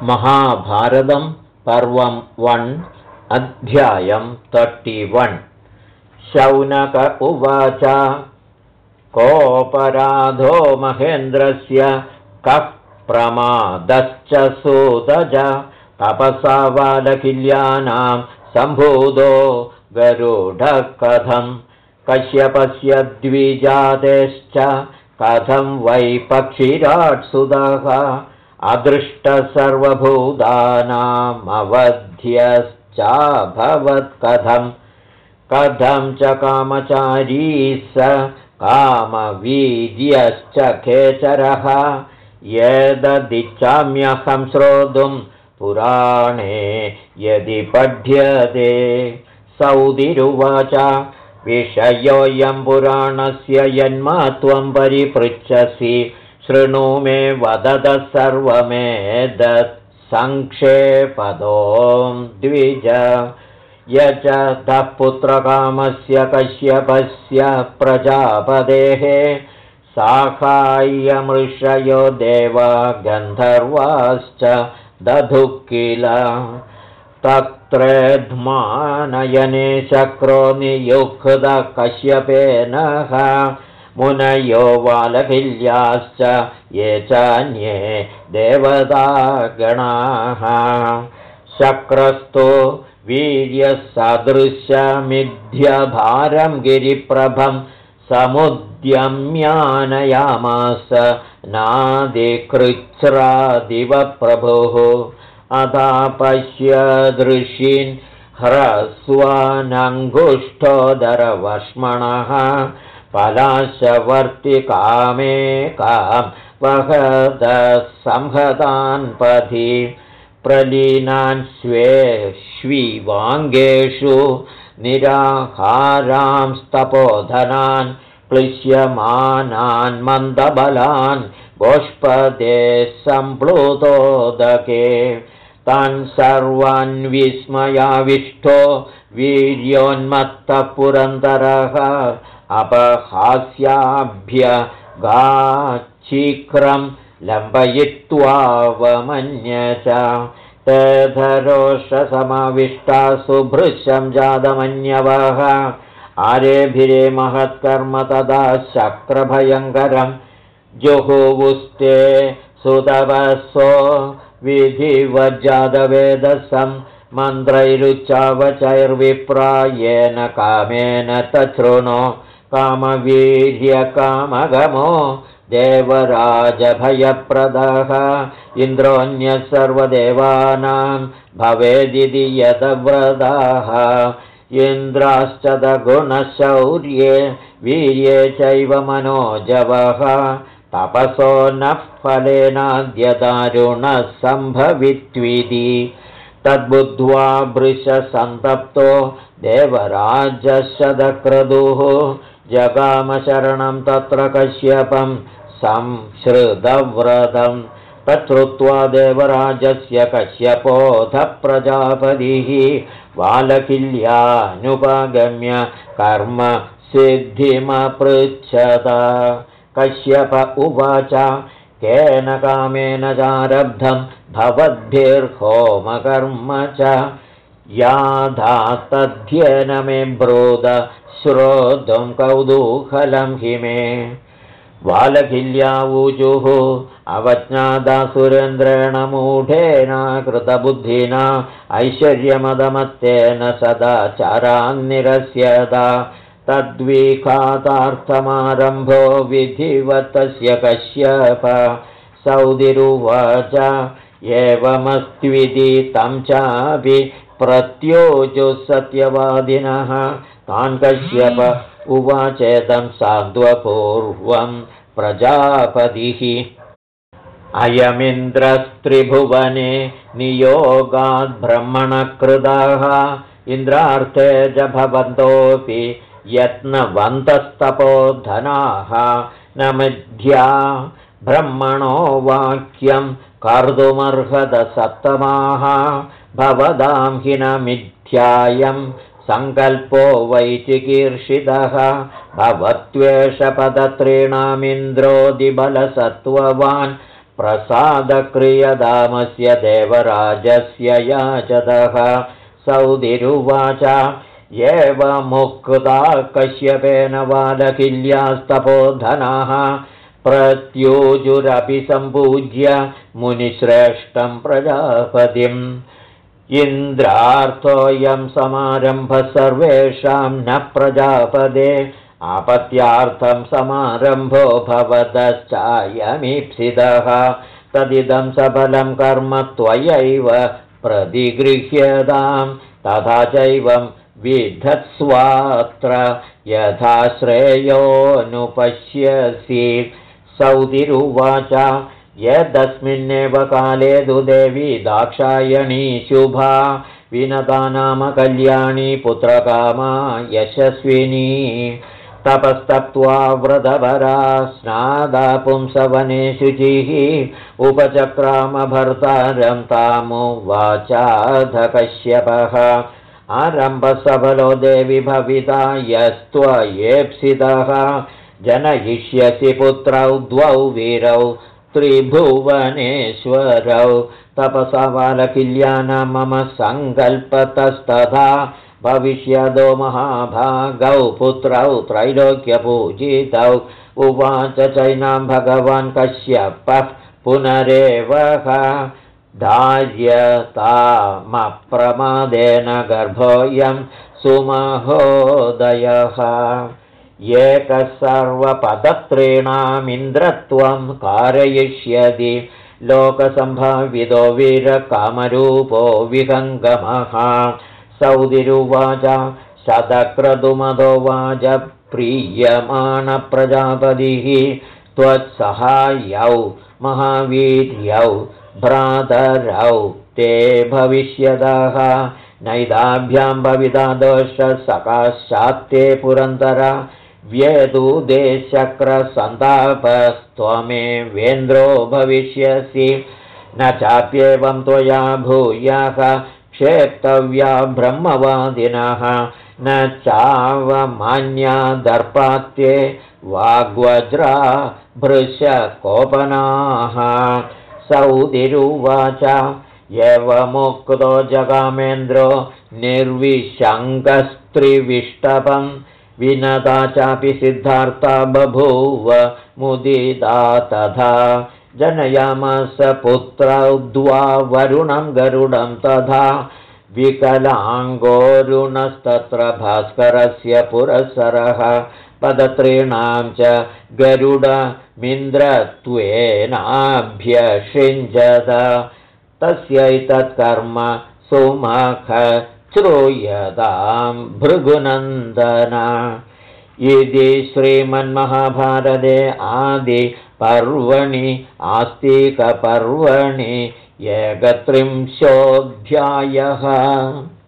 महाभारतं पर्वं 1 अध्यायं 31। शौनक उवाच कोऽपराधो महेन्द्रस्य कः प्रमादश्च सूतज तपसा बालकिल्यानां सम्भूतो गरुडः कथं कश्यपस्य द्विजातेश्च कथं वै पक्षिराट्सुतः अदृष्टः सर्वभूतानामवध्यश्चाभवत् कथं च कामचारी स कामवीर्यश्च खेचरः यददिच्छाम्यहं श्रोतुं पुराणे यदि पठ्यते। सौदिरुवाच विषयोऽयं पुराणस्य यन्मात्वं परिपृच्छसि शृणु मे वदतः सर्वमेतत् संक्षेपदों द्विज। यजतः पुत्रकामस्य कश्यपस्य प्रजापतेः साहाय्यमृषयो देवा गन्धर्वाश्च दधुः किल तत्रेध्मानयने शक्रो नियुक्तः कश्यपेनः मुनयो वालकिल्याश्च ये चान्ये देवतागणाः। शक्रस्तु वीर्यसदृशमिध्यभारं गिरिप्रभं समुद्यम्यानयामास नादिकृच्छ्रादिव प्रभुः अथापश्य दृशीन् ह्रस्वानङ्गुष्ठोदरवश्मणः पलाशवर्तिकामेकां वहदः संहतान् पथि प्रलीनान् स्वेष्विवाङ्गेषु निराहारांस्तपोधनान् क्लिश्यमानान् मन्दबलान् गोष्पदे सम्प्लुतोदके तान् सर्वान् विस्मयाविष्टो वीर्योन्मत्तः पुरन्दरः अपहास्याभ्यगाच्छीघ्रं लम्बयित्वावमन्य च तेधरोषसमाविष्टासु भृशं जातमन्यवः आरेभिरे महत्कर्म तदा शक्रभयङ्करं जुहुवुस्ते सुतपसो विधिवज्जातवेदसं मन्त्रैरुच्चावचैर्विप्रायेण कामेन तच्छृणु कामवीर्यकामगमो देवराजभयप्रदः इन्द्रोऽन्यः सर्वदेवानां भवेदिति यतव्रताः इन्द्राश्च गुणशौर्ये वीर्ये चैव मनोजवः तपसो नः फलेनाद्यदारुणः सम्भवित्विति तद्बुद्ध्वा वृषसन्तप्तो देवराजशतक्रतुः जगामशरणं तत्र कश्यपं संश्रितव्रतं तच्छ्रुत्वा देवराजस्य कश्यपोऽथ प्रजापतिः वालकिल्यानुपगम्य कर्म सिद्धिमपृच्छत। कश्यप उवाच केन कामेन चारब्धं भवद्भिर्होमकर्म च याधास्तध्येन मे ब्रूद श्रोतुं कौतूहलं हि मे। वालकिल्यावूचुः अवज्ञाता सुरेन्द्रेण मूढेन कृतबुद्धिना ऐश्वर्यमदमत्तेन सदाचारान्निरस्यता तद्विखातार्थमारम्भो विधिवतस्य कश्यप। सौदिरुवाच एवमस्त्विति तं चापि प्रत्योजुः सत्यवादिनः तान् कश्यप उवाचेदं सान्त्वपूर्वं प्रजापतिः अयमिन्द्रस्त्रिभुवने नियोगाद् ब्रह्मणकृताः इन्द्रार्थे च भवन्तोऽपि यत्नवन्तस्तपोधनाः न मिथ्या ब्रह्मणो वाक्यं कर्तुमर्हत सत्तमाः भवदां हि न मिथ्यायं सङ्कल्पो वै चिकीर्षितः भवत्वेष पदत्रीणामिन्द्रोदिबलसत्त्ववान् प्रसादक्रियधामस्य देवराजस्य याचतः। सौदिरुवाच एवमुक्ता कश्यपेन वालकिल्यास्तपोधनाः प्रत्यूजुरपि सम्पूज्य मुनिश्रेष्ठं प्रजापतिम्। इन्द्रार्थोऽयं समारम्भः सर्वेषां न प्रजापदे आपत्यार्थं समारम्भो भवतश्चायमीप्सितः। तदिदं सफलं कर्म त्वयैव प्रतिगृह्यतां तथा चैवं विधत्स्वात्र यथा श्रेयोऽनुपश्यसि। सौतिरुवाच यदस्मिन्नेव काले तु देवी दाक्षायणी शुभा विनता नाम कल्याणी पुत्रकामा यशस्विनी। तपस्तप्त्वा व्रतपरा स्नादा पुंसवने शुचिः उपचक्रामभर्तारं तामुवाचाध कश्यपः। आरम्भसफलो देवि भविता यस्त्वयेप्सितः जनयिष्यसि पुत्रौ द्वौ वीरौ त्रिभुवनेश्वरौ। तपसा वालकिल्यानां मम सङ्कल्पतस्तथा भविष्यदो महाभागौ पुत्रौ त्रैलोक्यपूजितौ। उवाच चैनां भगवान् कश्यपः पुनरेवः धार्यतामप्रमादेन गर्भोऽयं सुमहोदयः। एकः सर्वपदत्रीणामिन्द्रत्वं कारयिष्यति लोकसम्भावितो वीरकामरूपो विहङ्गमः। सौदिरुवाच शतक्रतुमतो वाच प्रीयमाणप्रजापतिः त्वत्सहायौ महावीर्यौ भ्रातरौ ते भविष्यतः। नैदाभ्यां भविता दोषः सकाशात्ते पुरन्दर व्यदूदे शक्रसन्तापस्त्वमेवेन्द्रो भविष्यसि। न चाप्येवं त्वया भूयः क्षेप्तव्या ब्रह्मवादिनः न चावमान्या दर्पात्ये वाग्वज्रा भृशकोपनाः। सौदिरुवाच एवमुक्तो जगामेन्द्रो निर्विशङ्कस्त्रिविष्टपं विनता चापि सिद्धार्था बभूव मुदिता तथा। जनयामास पुत्रौ द्वा वरुणं गरुडं तथा विकलाङ्गोरुणस्तत्र भास्करस्य पुरःसरः। पदत्रीणां च गरुडमिन्द्रत्वेनाभ्यषिञ्जत तस्यैतत्कर्म सुमख श्रूयतां भृगुनन्दन। इति श्रीमन्महाभारते आदिपर्वणि आस्तिकपर्वणि 31 अध्यायः।